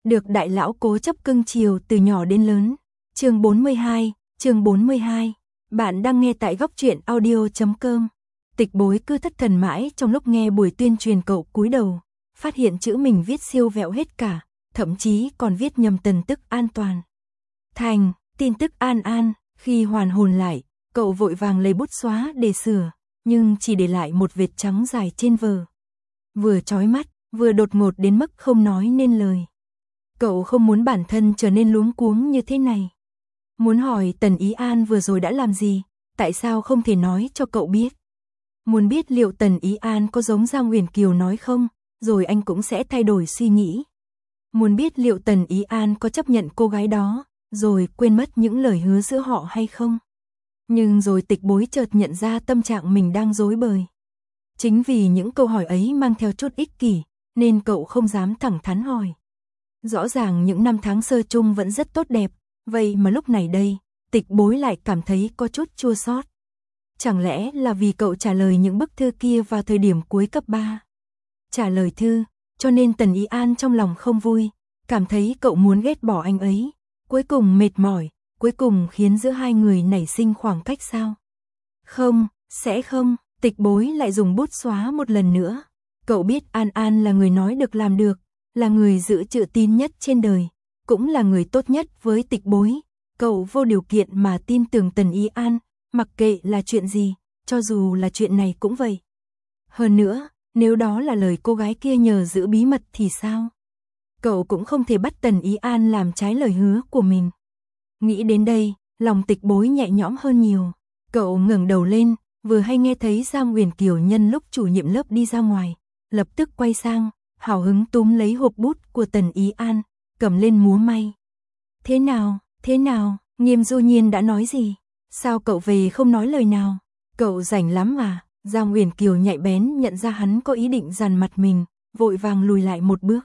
được đại lão cố chấp cưng chiều từ nhỏ đến lớn. Chương 42. Bạn đang nghe tại góc truyện audio.com. Tịch Bối cứ thất thần mãi trong lúc nghe buổi tuyên truyền, cậu cúi đầu, phát hiện chữ mình viết siêu vẹo hết cả, thậm chí còn viết nhầm tần tức an toàn thành tin tức an an. Khi hoàn hồn lại, cậu vội vàng lấy bút xóa để sửa, nhưng chỉ để lại một vệt trắng dài trên vở. Vừa chói mắt, vừa đột ngột đến mức không nói nên lời. Cậu không muốn bản thân trở nên luống cuống như thế này. Muốn hỏi Tần Ý An vừa rồi đã làm gì, tại sao không thể nói cho cậu biết. Muốn biết liệu Tần Ý An có giống Giang Huyền Kiều nói không, rồi anh cũng sẽ thay đổi suy nghĩ. Muốn biết liệu Tần Ý An có chấp nhận cô gái đó, rồi quên mất những lời hứa giữa họ hay không. Nhưng rồi Tịch Bối chợt nhận ra tâm trạng mình đang rối bời. Chính vì những câu hỏi ấy mang theo chút ích kỷ, nên cậu không dám thẳng thắn hỏi. Rõ ràng những năm tháng sơ chung vẫn rất tốt đẹp, vậy mà lúc này đây, Tịch Bối lại cảm thấy có chút chua xót. Chẳng lẽ là vì cậu trả lời những bức thư kia vào thời điểm cuối cấp 3? Trả lời thư, cho nên Tần Ý An trong lòng không vui, cảm thấy cậu muốn ghét bỏ anh ấy, cuối cùng mệt mỏi, cuối cùng khiến giữa hai người nảy sinh khoảng cách sao? Không, sẽ không. Tịch Bối lại dùng bút xóa một lần nữa. Cậu biết An An là người nói được làm được, là người giữ chữ tín nhất trên đời, cũng là người tốt nhất với Tịch Bối. Cậu vô điều kiện mà tin tưởng Tần Ý An, mặc kệ là chuyện gì, cho dù là chuyện này cũng vậy. Hơn nữa, nếu đó là lời cô gái kia nhờ giữ bí mật thì sao? Cậu cũng không thể bắt Tần Ý An làm trái lời hứa của mình. Nghĩ đến đây, lòng Tịch Bối nhẹ nhõm hơn nhiều. Cậu ngẩng đầu lên, vừa hay nghe thấy Giang Huyền Kiều nhân lúc chủ nhiệm lớp đi ra ngoài, lập tức quay sang, hào hứng túm lấy hộp bút của Tần Ý An, cầm lên múa may. Thế nào, Nghiêm Du Nhiên đã nói gì? Sao cậu về không nói lời nào? Cậu rảnh lắm à? Giang Huyền Kiều nhạy bén nhận ra hắn có ý định dằn mặt mình, vội vàng lùi lại một bước.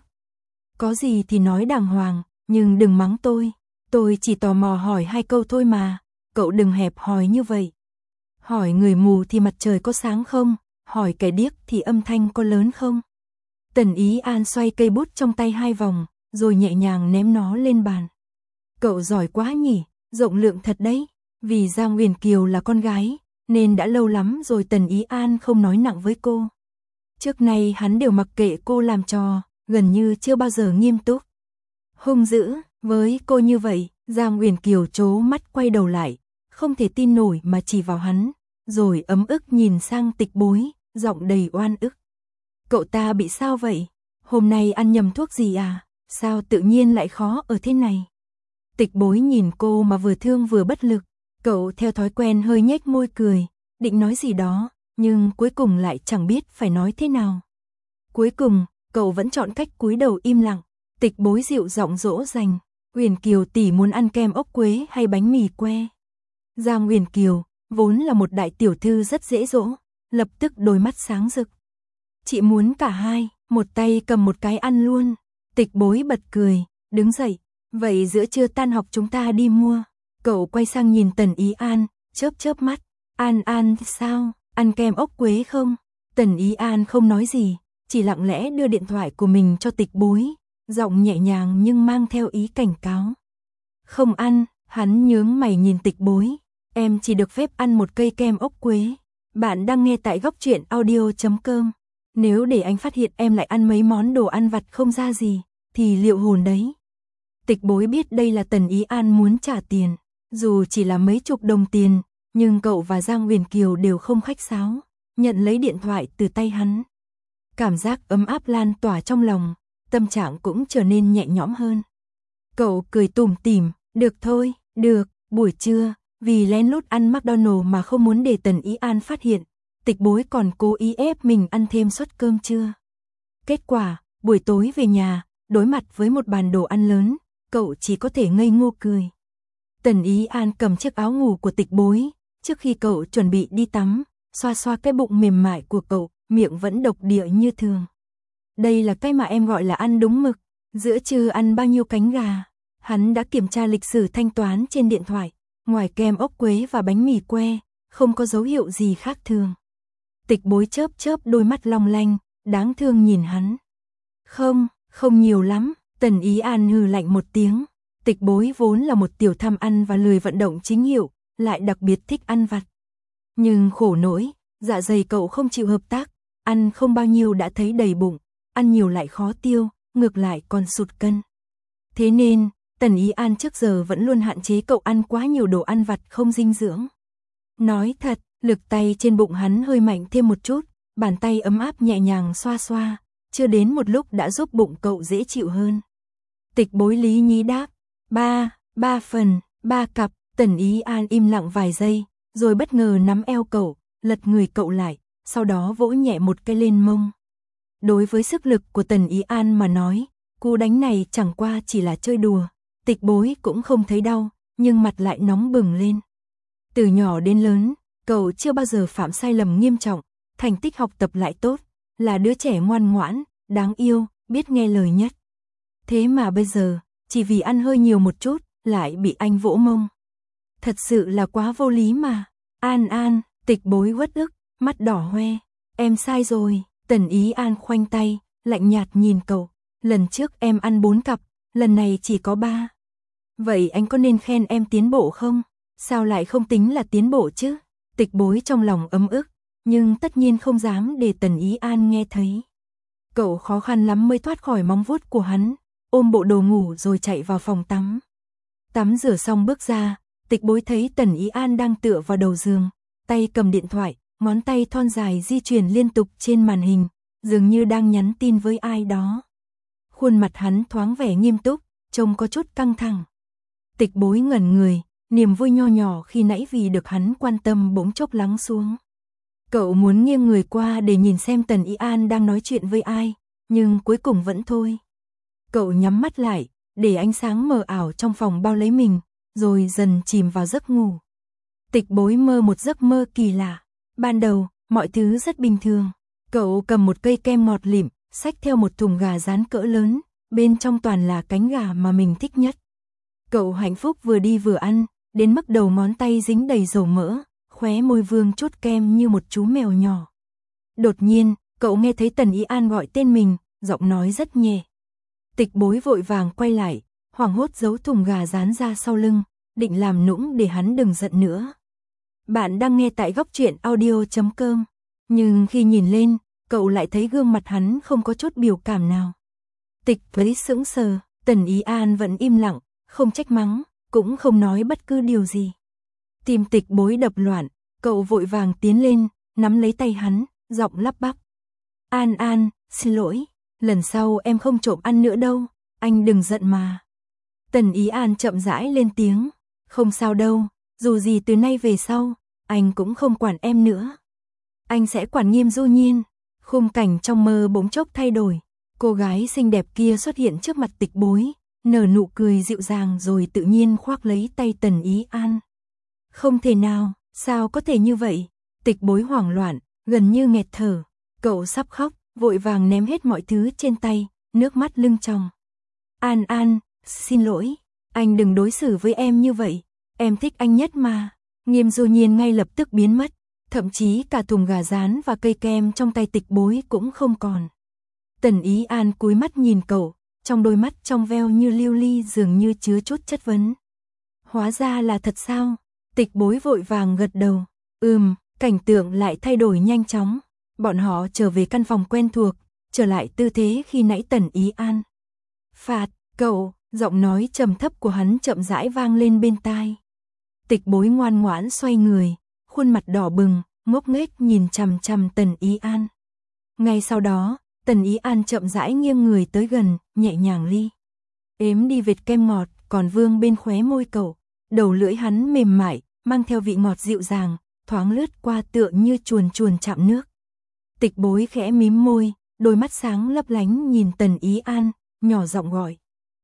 Có gì thì nói đàng hoàng, nhưng đừng mắng tôi. Tôi chỉ tò mò hỏi 2 câu thôi mà, cậu đừng hẹp hòi như vậy. Hỏi người mù thì mặt trời có sáng không? Hỏi kẻ điếc thì âm thanh có lớn không? Tần Ý An xoay cây bút trong tay 2 vòng, rồi nhẹ nhàng ném nó lên bàn. Cậu giỏi quá nhỉ, rộng lượng thật đấy. Vì Giang Huyền Kiều là con gái, nên đã lâu lắm rồi Tần Ý An không nói nặng với cô. Trước nay hắn đều mặc kệ cô làm trò, gần như chưa bao giờ nghiêm túc. Hung dữ, với cô như vậy, Giang Huyền Kiều trố mắt quay đầu lại, không thể tin nổi mà chỉ vào hắn, rồi ấm ức nhìn sang Tịch Bối, giọng đầy oan ức. Cậu ta bị sao vậy? Hôm nay ăn nhầm thuốc gì à? Sao tự nhiên lại khó ở thế này? Tịch Bối nhìn cô mà vừa thương vừa bất lực, cậu theo thói quen hơi nhếch môi cười, định nói gì đó, nhưng cuối cùng lại chẳng biết phải nói thế nào. Cuối cùng, cậu vẫn chọn cách cúi đầu im lặng. Tịch Bối dịu giọng dỗ dành, Huyền Kiều tỷ muốn ăn kem ốc quế hay bánh mì que? Giang Huyền Kiều, vốn là một đại tiểu thư rất dễ dỗ, lập tức đôi mắt sáng rực. Chị muốn cả hai, một tay cầm một cái ăn luôn. Tịch Bối bật cười, đứng dậy, vậy giữa trưa tan học chúng ta đi mua. Cậu quay sang nhìn Tần Ý An, chớp mắt, An sao, ăn kem ốc quế không? Tần Ý An không nói gì, chỉ lặng lẽ đưa điện thoại của mình cho Tịch Bối, giọng nhẹ nhàng nhưng mang theo ý cảnh cáo. Không ăn, hắn nhướng mày nhìn Tịch Bối, em chỉ được phép ăn một cây kem ốc quế. Bạn đang nghe tại góc truyện audio.com. Nếu để anh phát hiện em lại ăn mấy món đồ ăn vặt không ra gì, thì liệu hồn đấy. Tịch Bối biết đây là Tần Ý An muốn trả tiền, dù chỉ là mấy chục đồng tiền, nhưng cậu và Giang Huyền Kiều đều không khách sáo, nhận lấy điện thoại từ tay hắn. Cảm giác ấm áp lan tỏa trong lòng, tâm trạng cũng trở nên nhẹ nhõm hơn. Cậu cười tủm tỉm, được thôi, được. Buổi trưa, vì lén lút ăn McDonald's mà không muốn để Tần Ý An phát hiện, Tịch Bối còn cố ý ép mình ăn thêm suất cơm trưa. Kết quả, buổi tối về nhà, đối mặt với một bàn đồ ăn lớn, cậu chỉ có thể ngây ngô cười. Tần Ý An cầm chiếc áo ngủ của Tịch Bối, trước khi cậu chuẩn bị đi tắm, xoa xoa cái bụng mềm mại của cậu, miệng vẫn độc địa như thường. Đây là cái mà em gọi là ăn đúng mực, giữa trưa ăn bao nhiêu cánh gà. Hắn đã kiểm tra lịch sử thanh toán trên điện thoại, ngoài kem ốc quế và bánh mì que, không có dấu hiệu gì khác thường. Tịch Bối chớp đôi mắt long lanh, đáng thương nhìn hắn. Không nhiều lắm. Tần Ý An hừ lạnh một tiếng, Tịch Bối vốn là một tiểu tham ăn và lười vận động chính hiệu, lại đặc biệt thích ăn vặt. Nhưng khổ nỗi, dạ dày cậu không chịu hợp tác, ăn không bao nhiêu đã thấy đầy bụng, ăn nhiều lại khó tiêu, ngược lại còn sụt cân. Thế nên, Tần Ý An trước giờ vẫn luôn hạn chế cậu ăn quá nhiều đồ ăn vặt không dinh dưỡng. Nói thật, lực tay trên bụng hắn hơi mạnh thêm một chút, bàn tay ấm áp nhẹ nhàng xoa xoa, chưa đến một lúc đã giúp bụng cậu dễ chịu hơn. Tịch Bối lý nhí đáp, 3 phần, 3 cặp. Tần Ý An im lặng vài giây, rồi bất ngờ nắm eo cậu, lật người cậu lại, sau đó vỗ nhẹ một cái lên mông. Đối với sức lực của Tần Ý An mà nói, cú đánh này chẳng qua chỉ là chơi đùa, Tịch Bối cũng không thấy đau, nhưng mặt lại nóng bừng lên. Từ nhỏ đến lớn, cậu chưa bao giờ phạm sai lầm nghiêm trọng, thành tích học tập lại tốt, là đứa trẻ ngoan ngoãn, đáng yêu, biết nghe lời nhất. Thế mà bây giờ, chỉ vì ăn hơi nhiều một chút, lại bị anh vỗ mông. Thật sự là quá vô lý mà. An, Tịch Bối uất ức, mắt đỏ hoe. Em sai rồi. Tần Ý An khoanh tay, lạnh nhạt nhìn cậu. Lần trước em ăn 4 cặp, lần này chỉ có 3. Vậy anh có nên khen em tiến bộ không? Sao lại không tính là tiến bộ chứ? Tịch Bối trong lòng ấm ức, nhưng tất nhiên không dám để Tần Ý An nghe thấy. Cậu khó khăn lắm mới thoát khỏi móng vuốt của hắn, ôm bộ đồ ngủ rồi chạy vào phòng tắm. Tắm rửa xong bước ra, Tịch Bối thấy Tần Ý An đang tựa vào đầu giường, tay cầm điện thoại, ngón tay thon dài di chuyển liên tục trên màn hình, dường như đang nhắn tin với ai đó. Khuôn mặt hắn thoáng vẻ nghiêm túc, trông có chút căng thẳng. Tịch Bối ngẩn người, niềm vui nho nhỏ khi nãy vì được hắn quan tâm bỗng chốc lắng xuống. Cậu muốn nghiêng người qua để nhìn xem Tần Ý An đang nói chuyện với ai, nhưng cuối cùng vẫn thôi. Cậu nhắm mắt lại, để ánh sáng mờ ảo trong phòng bao lấy mình, rồi dần chìm vào giấc ngủ. Tịch Bối mơ một giấc mơ kỳ lạ. Ban đầu, mọi thứ rất bình thường. Cậu cầm một cây kem ngọt lịm, xách theo một thùng gà rán cỡ lớn, bên trong toàn là cánh gà mà mình thích nhất. Cậu hạnh phúc vừa đi vừa ăn, đến mức đầu ngón tay dính đầy dầu mỡ, khóe môi vương chút kem như một chú mèo nhỏ. Đột nhiên, cậu nghe thấy Tần Ý An gọi tên mình, giọng nói rất nhẹ. Tịch Bối vội vàng quay lại, hoảng hốt giấu thùng gà rán ra sau lưng, định làm nũng để hắn đừng giận nữa. Bạn đang nghe tại góc truyện audio.com, nhưng khi nhìn lên, cậu lại thấy gương mặt hắn không có chút biểu cảm nào. Tịch Bối sững sờ, Tần Ý An vẫn im lặng, không trách mắng, cũng không nói bất cứ điều gì. Tim Tịch Bối đập loạn, cậu vội vàng tiến lên, nắm lấy tay hắn, giọng lắp bắp. An, xin lỗi, lần sau em không trộm ăn nữa đâu, anh đừng giận mà. Tần Ý An chậm rãi lên tiếng, không sao đâu, dù gì từ nay về sau, anh cũng không quản em nữa. Anh sẽ quản nghiêm Du Nhiên. Khung cảnh trong mơ bỗng chốc thay đổi, cô gái xinh đẹp kia xuất hiện trước mặt Tịch Bối, nở nụ cười dịu dàng rồi tự nhiên khoác lấy tay Tần Ý An. Không thể nào, sao có thể như vậy? Tịch Bối hoảng loạn, gần như nghẹt thở, cậu sắp khóc, vội vàng ném hết mọi thứ trên tay, nước mắt lưng tròng. An, xin lỗi, anh đừng đối xử với em như vậy, em thích anh nhất mà. Nghiêm Du Nhiên ngay lập tức biến mất, thậm chí cả thùng gà rán và cây kem trong tay Tịch Bối cũng không còn. Tần Ý An cúi mắt nhìn cậu, trong đôi mắt trong veo như lưu ly dường như chứa chút chất vấn. Hóa ra là thật sao? Tịch Bối vội vàng gật đầu. Cảnh tượng lại thay đổi nhanh chóng. Bọn họ trở về căn phòng quen thuộc, trở lại tư thế khi nãy Tần Ý An. Phạt, cậu, giọng nói trầm thấp của hắn chậm rãi vang lên bên tai. Tịch Bối ngoan ngoãn xoay người, khuôn mặt đỏ bừng, ngốc nghếch nhìn chằm chằm Tần Ý An. Ngay sau đó, Tần Ý An chậm rãi nghiêng người tới gần, nhẹ nhàng ếm đi vệt kem ngọt còn vương bên khóe môi cậu. Đầu lưỡi hắn mềm mại, mang theo vị ngọt dịu dàng, thoáng lướt qua tựa như chuồn chuồn chạm nước. Tịch Bối khẽ mím môi, đôi mắt sáng lấp lánh nhìn Tần Ý An, nhỏ giọng gọi.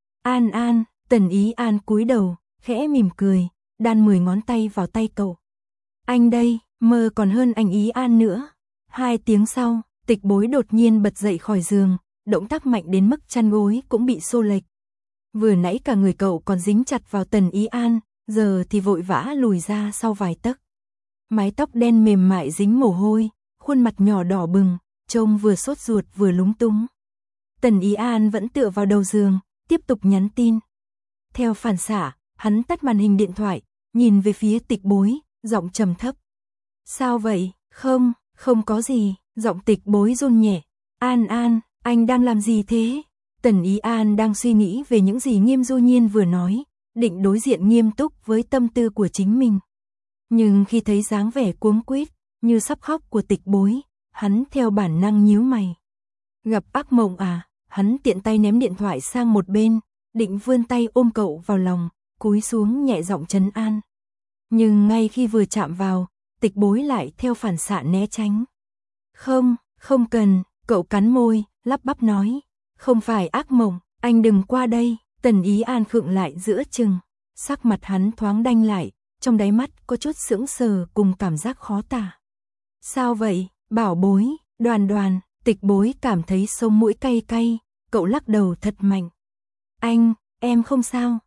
An, Tần Ý An cúi đầu, khẽ mỉm cười, đan 10 ngón tay vào tay cậu. Anh đây, mơ còn hơn anh Ý An nữa. 2 tiếng sau, Tịch Bối đột nhiên bật dậy khỏi giường, động tác mạnh đến mức chăn gối cũng bị xô lệch. Vừa nãy cả người cậu còn dính chặt vào Tần Ý An, giờ thì vội vã lùi ra sau vài tấc. Mái tóc đen mềm mại dính mồ hôi, khuôn mặt nhỏ đỏ bừng, trông vừa sốt ruột vừa lúng túng. Tần Ý An vẫn tựa vào đầu giường, tiếp tục nhắn tin. Theo phản xạ, hắn tắt màn hình điện thoại, nhìn về phía Tịch Bối, giọng trầm thấp. Sao vậy? Không, không có gì, giọng Tịch Bối run nhẹ. An An, anh đang làm gì thế? Tần Ý An đang suy nghĩ về những gì Nghiêm Du Nhiên vừa nói, định đối diện nghiêm túc với tâm tư của chính mình. Nhưng khi thấy dáng vẻ cuống quýt, như sắp khóc của Tịch Bối, hắn theo bản năng nhíu mày. Gặp ác mộng à? Hắn tiện tay ném điện thoại sang một bên, định vươn tay ôm cậu vào lòng, cúi xuống nhẹ giọng trấn an. Nhưng ngay khi vừa chạm vào, Tịch Bối lại theo phản xạ né tránh. Không, không cần, cậu cắn môi, lắp bắp nói. Không phải ác mộng, anh đừng qua đây. Tần Ý An khựng lại giữa chừng, sắc mặt hắn thoáng đanh lại, trong đáy mắt có chút sững sờ cùng cảm giác khó tả. Sao vậy, Bảo Bối? Đoàn Đoàn. Tịch Bối cảm thấy sống mũi cay cay, cậu lắc đầu thật mạnh. Anh, em không sao,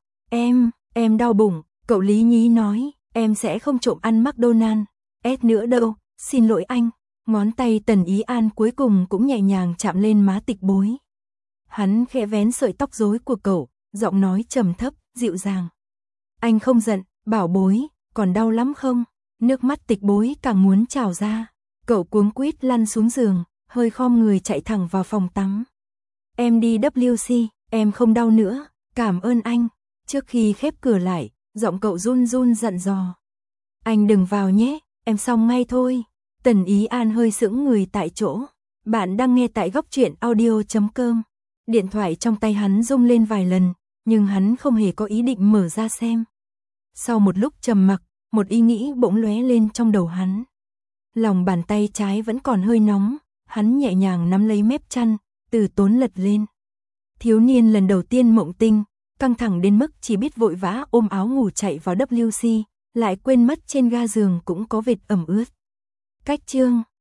em đau bụng, cậu lý nhí nói, em sẽ không trộm ăn McDonald's, nữa đâu, xin lỗi anh. Ngón tay Tần Ý An cuối cùng cũng nhẹ nhàng chạm lên má Tịch Bối. Hắn khẽ vén sợi tóc rối của cậu, giọng nói trầm thấp, dịu dàng. Anh không giận, Bảo Bối, còn đau lắm không? Nước mắt Tịch Bối càng muốn trào ra, cậu cuống quýt lăn xuống giường, hơi khom người chạy thẳng vào phòng tắm. Em đi WC, em không đau nữa, cảm ơn anh. Trước khi khép cửa lại, giọng cậu run run dặn dò. Anh đừng vào nhé, em xong ngay thôi. Tần Ý An hơi sững người tại chỗ. Bạn đang nghe tại Góc Truyện Audio.com. Điện thoại trong tay hắn rung lên vài lần, nhưng hắn không hề có ý định mở ra xem. Sau một lúc trầm mặc, một ý nghĩ bỗng lóe lên trong đầu hắn. Lòng bàn tay trái vẫn còn hơi nóng, hắn nhẹ nhàng nắm lấy mép chăn, từ tốn lật lên. Thiếu niên lần đầu tiên mộng tinh, căng thẳng đến mức chỉ biết vội vã ôm áo ngủ chạy vào WC, lại quên mất trên ga giường cũng có vệt ẩm ướt. Cách chương